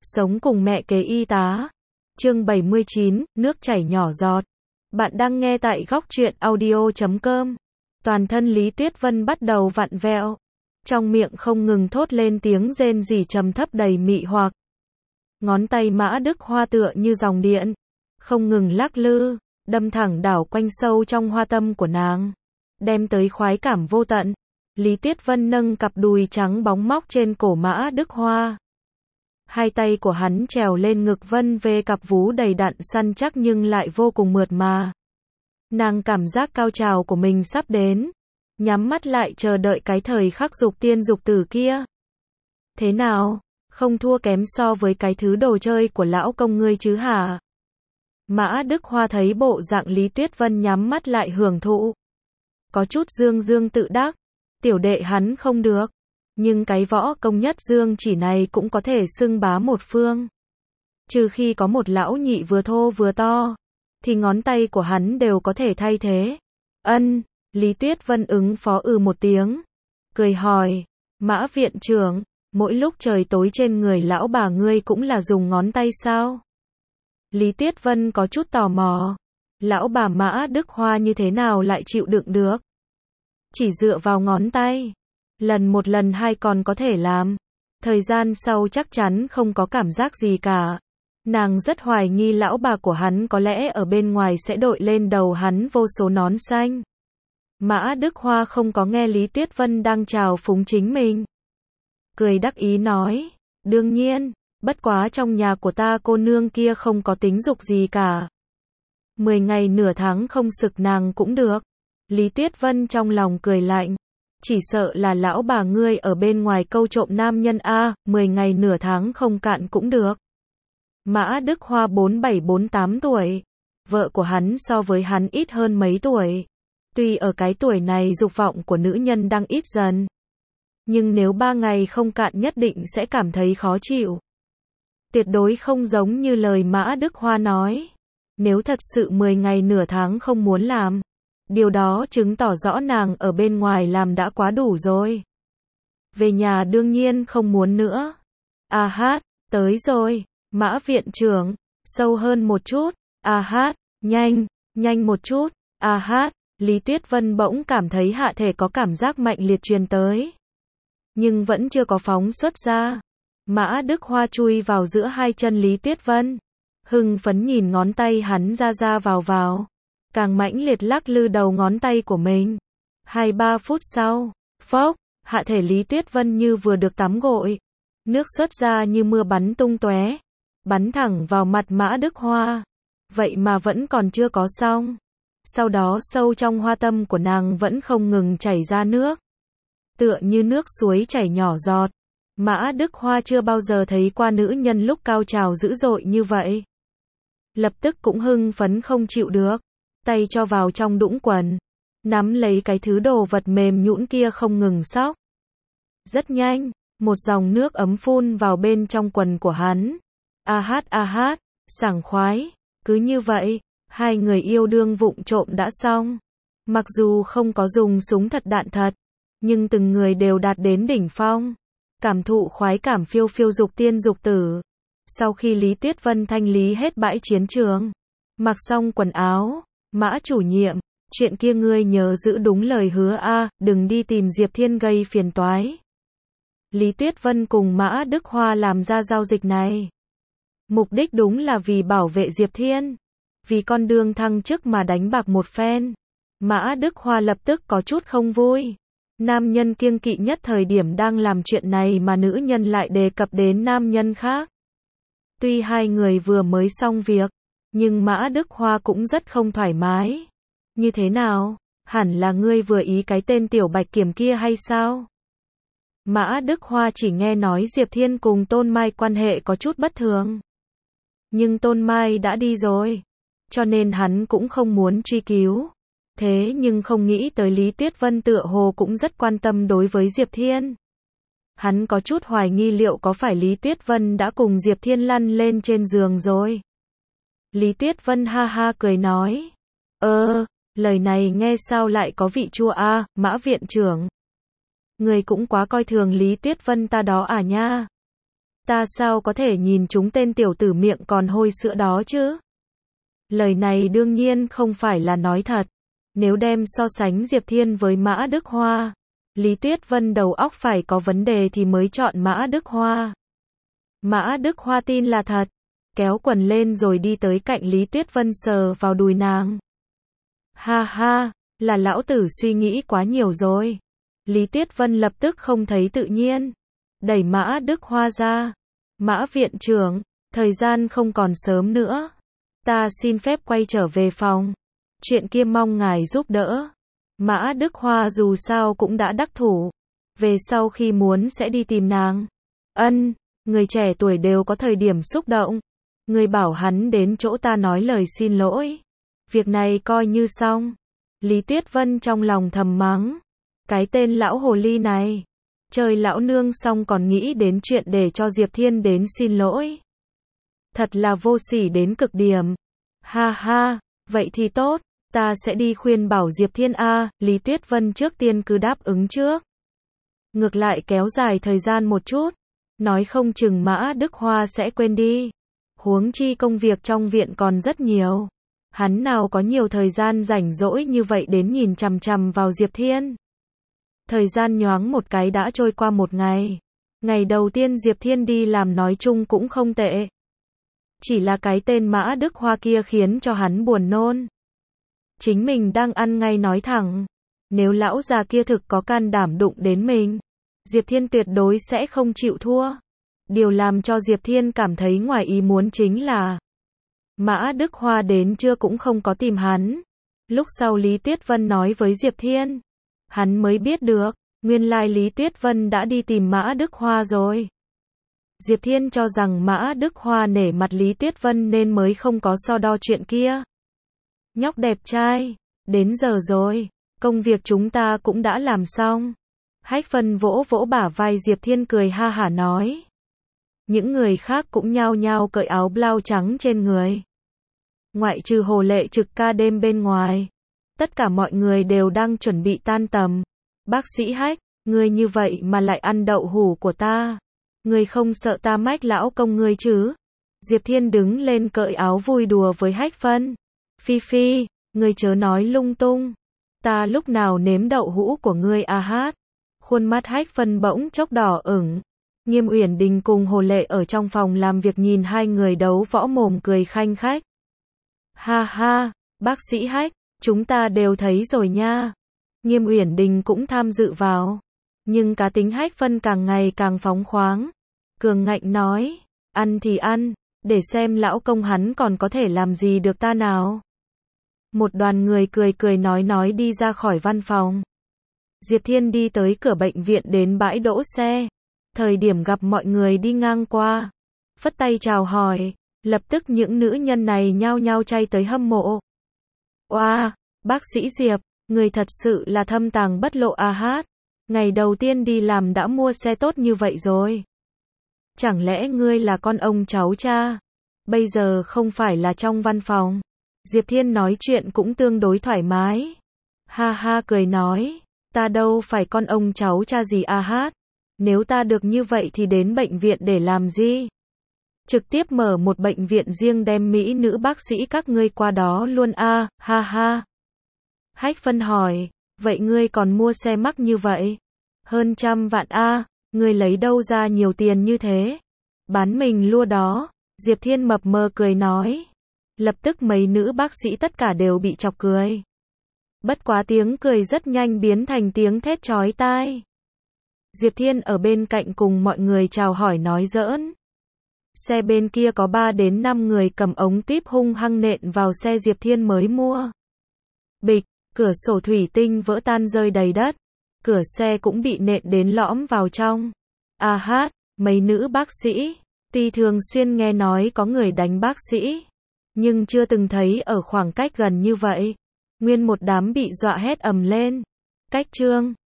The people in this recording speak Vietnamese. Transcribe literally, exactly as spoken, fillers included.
Sống cùng mẹ kế y tá. Chương bảy mươi chín, nước chảy nhỏ giọt. Bạn đang nghe tại góc truyện audio chấm com. Toàn thân Lý Tuyết Vân bắt đầu vặn vẹo. Trong miệng không ngừng thốt lên tiếng rên rỉ trầm thấp đầy mị hoặc. Ngón tay Mã Đức Hoa tựa như dòng điện. Không ngừng lắc lư, đâm thẳng đảo quanh sâu trong hoa tâm của nàng. Đem tới khoái cảm vô tận. Lý Tuyết Vân nâng cặp đùi trắng bóng móc trên cổ Mã Đức Hoa. Hai tay của hắn trèo lên ngực Vân về cặp vú đầy đặn săn chắc nhưng lại vô cùng mượt mà. Nàng cảm giác cao trào của mình sắp đến. Nhắm mắt lại chờ đợi cái thời khắc dục tiên dục tử kia. Thế nào? Không thua kém so với cái thứ đồ chơi của lão công ngươi chứ hả? Mã Đức Hoa thấy bộ dạng Lý Tuyết Vân nhắm mắt lại hưởng thụ. Có chút dương dương tự đắc. Tiểu đệ hắn không được. Nhưng cái võ công nhất dương chỉ này cũng có thể xưng bá một phương. Trừ khi có một lão nhị vừa thô vừa to. Thì ngón tay của hắn đều có thể thay thế. Ân, Lý Tuyết Vân ứng phó ừ một tiếng. Cười hỏi, Mã viện trưởng, mỗi lúc trời tối trên người lão bà ngươi cũng là dùng ngón tay sao? Lý Tuyết Vân có chút tò mò. Lão bà Mã Đức Hoa như thế nào lại chịu đựng được? Chỉ dựa vào ngón tay. Lần một lần hai còn có thể làm. Thời gian sau chắc chắn không có cảm giác gì cả. Nàng rất hoài nghi lão bà của hắn có lẽ ở bên ngoài sẽ đội lên đầu hắn vô số nón xanh. Mã Đức Hoa không có nghe Lý Tuyết Vân đang chào phúng chính mình. Cười đắc ý nói, đương nhiên, bất quá trong nhà của ta cô nương kia không có tính dục gì cả. Mười ngày nửa tháng không sực nàng cũng được. Lý Tuyết Vân trong lòng cười lạnh. Chỉ sợ là lão bà ngươi ở bên ngoài câu trộm nam nhân a, mười ngày nửa tháng không cạn cũng được. Mã Đức Hoa bốn bảy bốn tám tuổi. Vợ của hắn so với hắn ít hơn mấy tuổi. Tuy ở cái tuổi này dục vọng của nữ nhân đang ít dần. Nhưng nếu ba ngày không cạn nhất định sẽ cảm thấy khó chịu. Tuyệt đối không giống như lời Mã Đức Hoa nói. Nếu thật sự mười ngày nửa tháng không muốn làm. Điều đó chứng tỏ rõ nàng ở bên ngoài làm đã quá đủ rồi. Về nhà đương nhiên không muốn nữa. A hát, tới rồi. Mã viện trưởng, sâu hơn một chút. A hát, nhanh, nhanh một chút. A hát, Lý Tuyết Vân bỗng cảm thấy hạ thể có cảm giác mạnh liệt truyền tới. Nhưng vẫn chưa có phóng xuất ra. Mã Đức Hoa chui vào giữa hai chân Lý Tuyết Vân. Hưng phấn nhìn ngón tay hắn ra ra vào vào. Càng mãnh liệt lắc lư đầu ngón tay của mình. Hai ba phút sau, phốc, hạ thể Lý Tuyết Vân như vừa được tắm gội. Nước xuất ra như mưa bắn tung tóe, bắn thẳng vào mặt Mã Đức Hoa. Vậy mà vẫn còn chưa có xong. Sau đó sâu trong hoa tâm của nàng vẫn không ngừng chảy ra nước. Tựa như nước suối chảy nhỏ giọt. Mã Đức Hoa chưa bao giờ thấy qua nữ nhân lúc cao trào dữ dội như vậy. Lập tức cũng hưng phấn không chịu được. Tay cho vào trong đũng quần. Nắm lấy cái thứ đồ vật mềm nhũn kia không ngừng xóc. Rất nhanh, một dòng nước ấm phun vào bên trong quần của hắn. A hát a hát, sảng khoái. Cứ như vậy, hai người yêu đương vụng trộm đã xong. Mặc dù không có dùng súng thật đạn thật, nhưng từng người đều đạt đến đỉnh phong. Cảm thụ khoái cảm phiêu phiêu dục tiên dục tử. Sau khi Lý Tuyết Vân thanh lý hết bãi chiến trường, mặc xong quần áo, Mã chủ nhiệm, chuyện kia ngươi nhớ giữ đúng lời hứa a, đừng đi tìm Diệp Thiên gây phiền toái. Lý Tuyết Vân cùng Mã Đức Hoa làm ra giao dịch này. Mục đích đúng là vì bảo vệ Diệp Thiên. Vì con đường thăng chức mà đánh bạc một phen. Mã Đức Hoa lập tức có chút không vui. Nam nhân kiêng kỵ nhất thời điểm đang làm chuyện này mà nữ nhân lại đề cập đến nam nhân khác. Tuy hai người vừa mới xong việc, nhưng Mã Đức Hoa cũng rất không thoải mái. Như thế nào? Hẳn là ngươi vừa ý cái tên Tiểu Bạch Kiểm kia hay sao? Mã Đức Hoa chỉ nghe nói Diệp Thiên cùng Tôn Mai quan hệ có chút bất thường. Nhưng Tôn Mai đã đi rồi. Cho nên hắn cũng không muốn truy cứu. Thế nhưng không nghĩ tới Lý Tuyết Vân tựa hồ cũng rất quan tâm đối với Diệp Thiên. Hắn có chút hoài nghi liệu có phải Lý Tuyết Vân đã cùng Diệp Thiên lăn lên trên giường rồi. Lý Tuyết Vân ha ha cười nói. Ơ, lời này nghe sao lại có vị chua a, Mã viện trưởng. Người cũng quá coi thường Lý Tuyết Vân ta đó à nha. Ta sao có thể nhìn chúng tên tiểu tử miệng còn hôi sữa đó chứ? Lời này đương nhiên không phải là nói thật. Nếu đem so sánh Diệp Thiên với Mã Đức Hoa, Lý Tuyết Vân đầu óc phải có vấn đề thì mới chọn Mã Đức Hoa. Mã Đức Hoa tin là thật, kéo quần lên rồi đi tới cạnh Lý Tuyết Vân sờ vào đùi nàng. Ha ha, là lão tử suy nghĩ quá nhiều rồi. Lý Tuyết Vân lập tức không thấy tự nhiên, đẩy Mã Đức Hoa ra. Mã viện trưởng, thời gian không còn sớm nữa. Ta xin phép quay trở về phòng. Chuyện kia mong ngài giúp đỡ. Mã Đức Hoa dù sao cũng đã đắc thủ. Về sau khi muốn sẽ đi tìm nàng. Ân, người trẻ tuổi đều có thời điểm xúc động. Người bảo hắn đến chỗ ta nói lời xin lỗi. Việc này coi như xong. Lý Tuyết Vân trong lòng thầm mắng. Cái tên lão hồ ly này. Trời lão nương xong còn nghĩ đến chuyện để cho Diệp Thiên đến xin lỗi. Thật là vô sỉ đến cực điểm. Ha ha, vậy thì tốt. Ta sẽ đi khuyên bảo Diệp Thiên a. Lý Tuyết Vân trước tiên cứ đáp ứng trước. Ngược lại kéo dài thời gian một chút. Nói không chừng Mã Đức Hoa sẽ quên đi. Huống chi công việc trong viện còn rất nhiều. Hắn nào có nhiều thời gian rảnh rỗi như vậy đến nhìn chằm chằm vào Diệp Thiên. Thời gian nhoáng một cái đã trôi qua một ngày. Ngày đầu tiên Diệp Thiên đi làm nói chung cũng không tệ. Chỉ là cái tên Mã Đức Hoa kia khiến cho hắn buồn nôn. Chính mình đang ăn ngay nói thẳng. Nếu lão già kia thực có can đảm đụng đến mình, Diệp Thiên tuyệt đối sẽ không chịu thua. Điều làm cho Diệp Thiên cảm thấy ngoài ý muốn chính là Mã Đức Hoa đến trưa cũng không có tìm hắn. Lúc sau Lý Tuyết Vân nói với Diệp Thiên, hắn mới biết được, nguyên lai Lý Tuyết Vân đã đi tìm Mã Đức Hoa rồi. Diệp Thiên cho rằng Mã Đức Hoa nể mặt Lý Tuyết Vân nên mới không có so đo chuyện kia. Nhóc đẹp trai, đến giờ rồi, công việc chúng ta cũng đã làm xong. Hách Phân vỗ vỗ bả vai Diệp Thiên cười ha hả nói. Những người khác cũng nhao nhao cởi áo blau trắng trên người. Ngoại trừ Hồ Lệ trực ca đêm bên ngoài. Tất cả mọi người đều đang chuẩn bị tan tầm. Bác sĩ Hách, ngươi như vậy mà lại ăn đậu hủ của ta. Ngươi không sợ ta mách lão công ngươi chứ? Diệp Thiên đứng lên cởi áo vui đùa với Hách Phân. Phi Phi, ngươi chớ nói lung tung. Ta lúc nào nếm đậu hũ của ngươi a hát. Khuôn mắt Hách Phân bỗng chốc đỏ ửng. Nghiêm Uyển Đình cùng Hồ Lệ ở trong phòng làm việc nhìn hai người đấu võ mồm cười khanh khách. Ha ha, bác sĩ Hách, chúng ta đều thấy rồi nha. Nghiêm Uyển Đình cũng tham dự vào. Nhưng cá tính Hách Phân càng ngày càng phóng khoáng. Cường ngạnh nói, ăn thì ăn, để xem lão công hắn còn có thể làm gì được ta nào. Một đoàn người cười cười nói nói đi ra khỏi văn phòng. Diệp Thiên đi tới cửa bệnh viện đến bãi đỗ xe. Thời điểm gặp mọi người đi ngang qua, phất tay chào hỏi, lập tức những nữ nhân này nhao nhao chay tới hâm mộ. Oa, wow, bác sĩ Diệp, người thật sự là thâm tàng bất lộ a hát. Ngày đầu tiên đi làm đã mua xe tốt như vậy rồi. Chẳng lẽ ngươi là con ông cháu cha? Bây giờ không phải là trong văn phòng. Diệp Thiên nói chuyện cũng tương đối thoải mái. Ha ha cười nói, ta đâu phải con ông cháu cha gì a hát. Nếu ta được như vậy thì đến bệnh viện để làm gì? Trực tiếp mở một bệnh viện riêng đem mỹ nữ bác sĩ các ngươi qua đó luôn a, ha ha. Hách Phân hỏi, vậy ngươi còn mua xe mắc như vậy? Hơn trăm vạn a, ngươi lấy đâu ra nhiều tiền như thế? Bán mình lua đó. Diệp Thiên mập mờ cười nói. Lập tức mấy nữ bác sĩ tất cả đều bị chọc cười. Bất quá tiếng cười rất nhanh biến thành tiếng thét chói tai. Diệp Thiên ở bên cạnh cùng mọi người chào hỏi nói giỡn. Xe bên kia có ba đến năm người cầm ống tuyếp hung hăng nện vào xe Diệp Thiên mới mua. Bịch, cửa sổ thủy tinh vỡ tan rơi đầy đất. Cửa xe cũng bị nện đến lõm vào trong. A hát, mấy nữ bác sĩ, tuy thường xuyên nghe nói có người đánh bác sĩ, nhưng chưa từng thấy ở khoảng cách gần như vậy. Nguyên một đám bị dọa hét ầm lên. Cách trương.